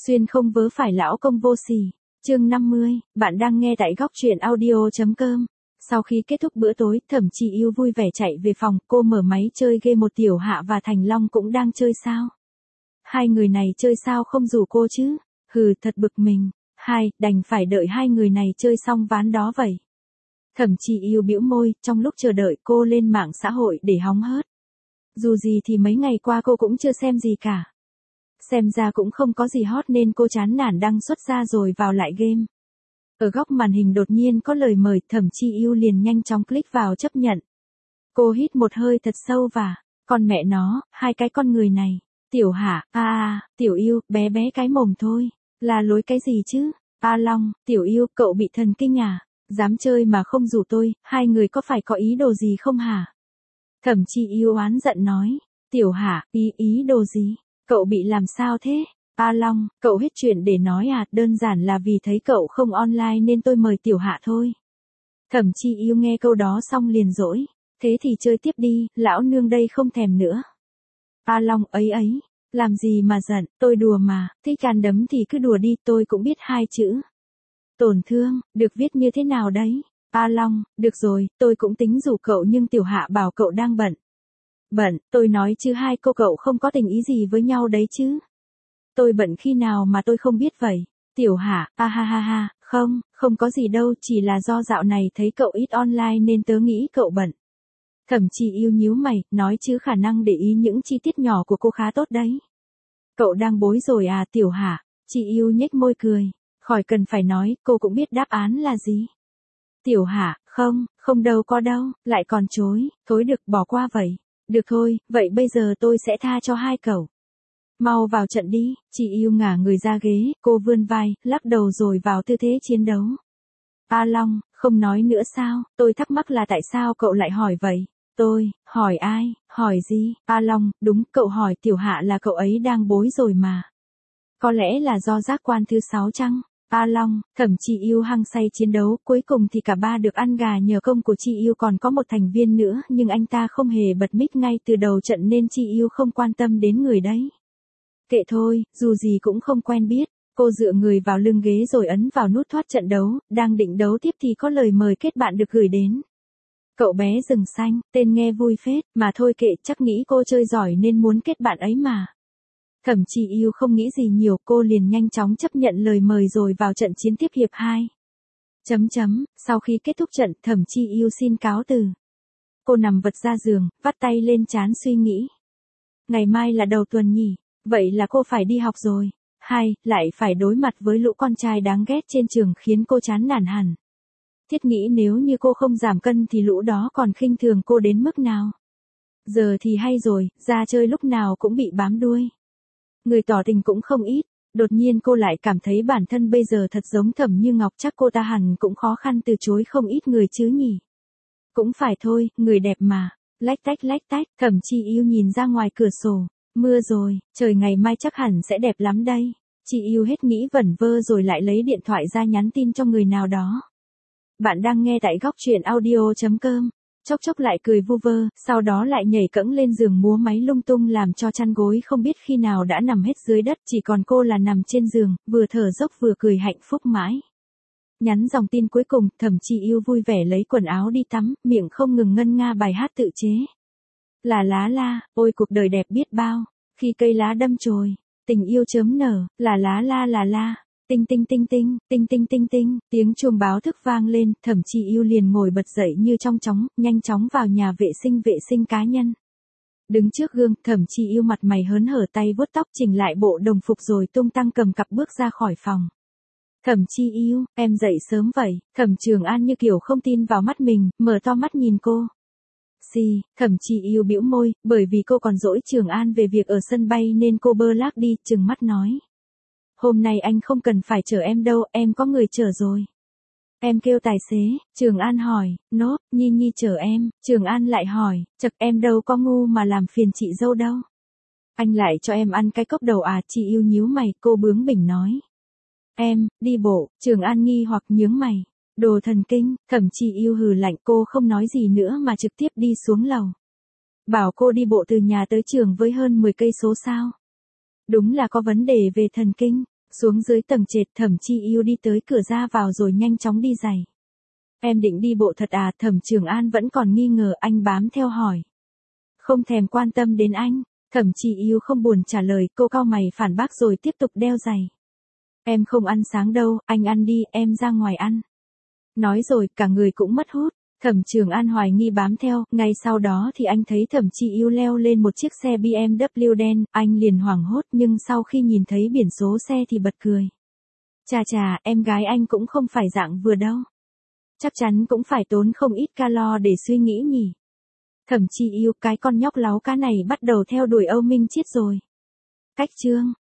Xuyên không vớ phải lão công vô sỉ. Chương 50, bạn đang nghe tại góc truyện audio.com. Sau khi kết thúc bữa tối, Thẩm Chi Yêu vui vẻ chạy về phòng, cô mở máy chơi game một Tiểu Hạ và Thành Long cũng đang chơi sao. Hai người này chơi sao không rủ cô chứ? Hừ, thật bực mình. Đành phải đợi hai người này chơi xong ván đó vậy. Thẩm Chi Yêu bĩu môi, trong lúc chờ đợi cô lên mạng xã hội để hóng hớt. Dù gì thì mấy ngày qua cô cũng chưa xem gì cả. Xem ra cũng không có gì hot nên cô chán nản đăng xuất ra rồi vào lại game. Ở góc màn hình đột nhiên có lời mời, Thẩm Chi Yêu liền nhanh chóng click vào chấp nhận. Cô hít một hơi thật sâu và, con mẹ nó, hai cái con người này. Tiểu Hạ, Tiểu Yêu, bé bé cái mồm thôi. Là lối cái gì chứ? A Long, Tiểu Yêu, cậu bị thần kinh à? Dám chơi mà không rủ tôi, hai người có phải có ý đồ gì không hả? Thẩm Chi Yêu oán giận nói. Tiểu Hạ, ý đồ gì? Cậu bị làm sao thế? A Long, cậu hết chuyện để nói à, đơn giản là vì thấy cậu không online nên tôi mời Tiểu Hạ thôi. Thẩm Chi Yêu nghe câu đó xong liền dỗi. Thế thì chơi tiếp đi, lão nương đây không thèm nữa. A Long ấy, làm gì mà giận, tôi đùa mà, thích can đấm thì cứ đùa đi, tôi cũng biết hai chữ. Tổn thương, được viết như thế nào đấy? A Long, được rồi, tôi cũng tính rủ cậu nhưng Tiểu Hạ bảo cậu đang bận. Bận, tôi nói chứ hai cô cậu không có tình ý gì với nhau đấy chứ. Tôi bận khi nào mà tôi không biết vậy. Tiểu Hạ, không có gì đâu, chỉ là do dạo này thấy cậu ít online nên tớ nghĩ cậu bận. Thẩm Chi Yêu nhíu mày, nói chứ khả năng để ý những chi tiết nhỏ của cô khá tốt đấy. Cậu đang bối rồi à Tiểu Hạ? Chi Yêu nhếch môi cười. Khỏi cần phải nói, cô cũng biết đáp án là gì. Tiểu Hạ, không đâu có đâu, lại còn chối, thôi được bỏ qua vậy. Được thôi, vậy bây giờ tôi sẽ tha cho hai cậu. Mau vào trận đi, Chi Yêu ngả người ra ghế, cô vươn vai, lắc đầu rồi vào tư thế chiến đấu. A Long, không nói nữa sao, tôi thắc mắc là tại sao cậu lại hỏi vậy? Tôi, hỏi ai, hỏi gì? A Long, đúng, cậu hỏi Tiểu Hạ là cậu ấy đang bối rồi mà. Có lẽ là do giác quan thứ 6 chăng? A Long, Thẩm Chi Yêu hăng say chiến đấu, cuối cùng thì cả ba được ăn gà nhờ công của Chi Yêu, còn có một thành viên nữa nhưng anh ta không hề bật mic ngay từ đầu trận nên Chi Yêu không quan tâm đến người đấy. Kệ thôi, dù gì cũng không quen biết. Cô dựa người vào lưng ghế rồi ấn vào nút thoát trận đấu, đang định đấu tiếp thì có lời mời kết bạn được gửi đến. Cậu bé rừng xanh, tên nghe vui phết, mà thôi kệ, chắc nghĩ cô chơi giỏi nên muốn kết bạn ấy mà. Thẩm Chi Yêu không nghĩ gì nhiều, cô liền nhanh chóng chấp nhận lời mời rồi vào trận chiến tiếp hiệp 2. Sau khi kết thúc trận, Thẩm Chi Yêu xin cáo từ. Cô nằm vật ra giường, vắt tay lên trán suy nghĩ. Ngày mai là đầu tuần nhỉ, vậy là cô phải đi học rồi. Lại phải đối mặt với lũ con trai đáng ghét trên trường khiến cô chán nản hẳn. Thiết nghĩ nếu như cô không giảm cân thì lũ đó còn khinh thường cô đến mức nào. Giờ thì hay rồi, ra chơi lúc nào cũng bị bám đuôi. Người tỏ tình cũng không ít, đột nhiên cô lại cảm thấy bản thân bây giờ thật giống Thẩm Như Ngọc, chắc cô ta hẳn cũng khó khăn từ chối không ít người chứ nhỉ. Cũng phải thôi, người đẹp mà. Lách tách, Thẩm Chi Yêu nhìn ra ngoài cửa sổ. Mưa rồi, trời ngày mai chắc hẳn sẽ đẹp lắm đây. Chi Yêu hết nghĩ vẩn vơ rồi lại lấy điện thoại ra nhắn tin cho người nào đó. Bạn đang nghe tại góc truyện audio.com. Chốc lại cười vu vơ, sau đó lại nhảy cẫng lên giường múa máy lung tung làm cho chăn gối không biết khi nào đã nằm hết dưới đất, chỉ còn cô là nằm trên giường, vừa thở dốc vừa cười hạnh phúc mãi. Nhắn dòng tin cuối cùng, Thẩm Chi Yêu vui vẻ lấy quần áo đi tắm, miệng không ngừng ngân nga bài hát tự chế. Là lá la, ôi cuộc đời đẹp biết bao, khi cây lá đâm chồi, tình yêu chớm nở, là la. Tinh, tiếng chuông báo thức vang lên, Thẩm Chi Yêu liền ngồi bật dậy như trong chóng, nhanh chóng vào nhà vệ sinh cá nhân. Đứng trước gương, Thẩm Chi Yêu mặt mày hớn hở, tay vuốt tóc chỉnh lại bộ đồng phục rồi tung tăng cầm cặp bước ra khỏi phòng. Thẩm Chi Yêu, em dậy sớm vậy? Thẩm Trường An như kiểu không tin vào mắt mình, mở to mắt nhìn cô. Thẩm Chi Yêu bĩu môi, bởi vì cô còn dỗi Trường An về việc ở sân bay nên cô bơ lác đi, trừng mắt nói. Hôm nay anh không cần phải chở em đâu, em có người chở rồi. Em kêu tài xế, Trường An hỏi, Nhi chở em, Trường An lại hỏi, chật em đâu có ngu mà làm phiền chị dâu đâu. Anh lại cho em ăn cái cốc đầu à? Chi Yêu nhíu mày, cô bướng bỉnh nói. Em, đi bộ, Trường An nghi hoặc nhướng mày. Đồ thần kinh, Thẩm Chi Yêu hừ lạnh, cô không nói gì nữa mà trực tiếp đi xuống lầu. Bảo cô đi bộ từ nhà tới trường với hơn 10 cây số sao? Đúng là có vấn đề về thần kinh. Xuống dưới tầng trệt, Thẩm Chi Yêu đi tới cửa ra vào rồi nhanh chóng đi giày. Em định đi bộ thật à? Thẩm Trường An vẫn còn nghi ngờ, anh bám theo hỏi. Không thèm quan tâm đến anh. Thẩm Chi Yêu không buồn trả lời, cô cau mày phản bác rồi tiếp tục đeo giày. Em không ăn sáng đâu, anh ăn đi, em ra ngoài ăn. Nói rồi cả người cũng mất hút. Thẩm Trường An hoài nghi bám theo, ngay sau đó thì anh thấy Thẩm Chi Yêu leo lên một chiếc xe BMW đen, anh liền hoảng hốt nhưng sau khi nhìn thấy biển số xe thì bật cười. Chà chà, em gái anh cũng không phải dạng vừa đâu. Chắc chắn cũng phải tốn không ít calo để suy nghĩ nhỉ. Thẩm Chi Yêu, cái con nhóc láu cá này bắt đầu theo đuổi Âu Minh Chiết rồi. Cách chương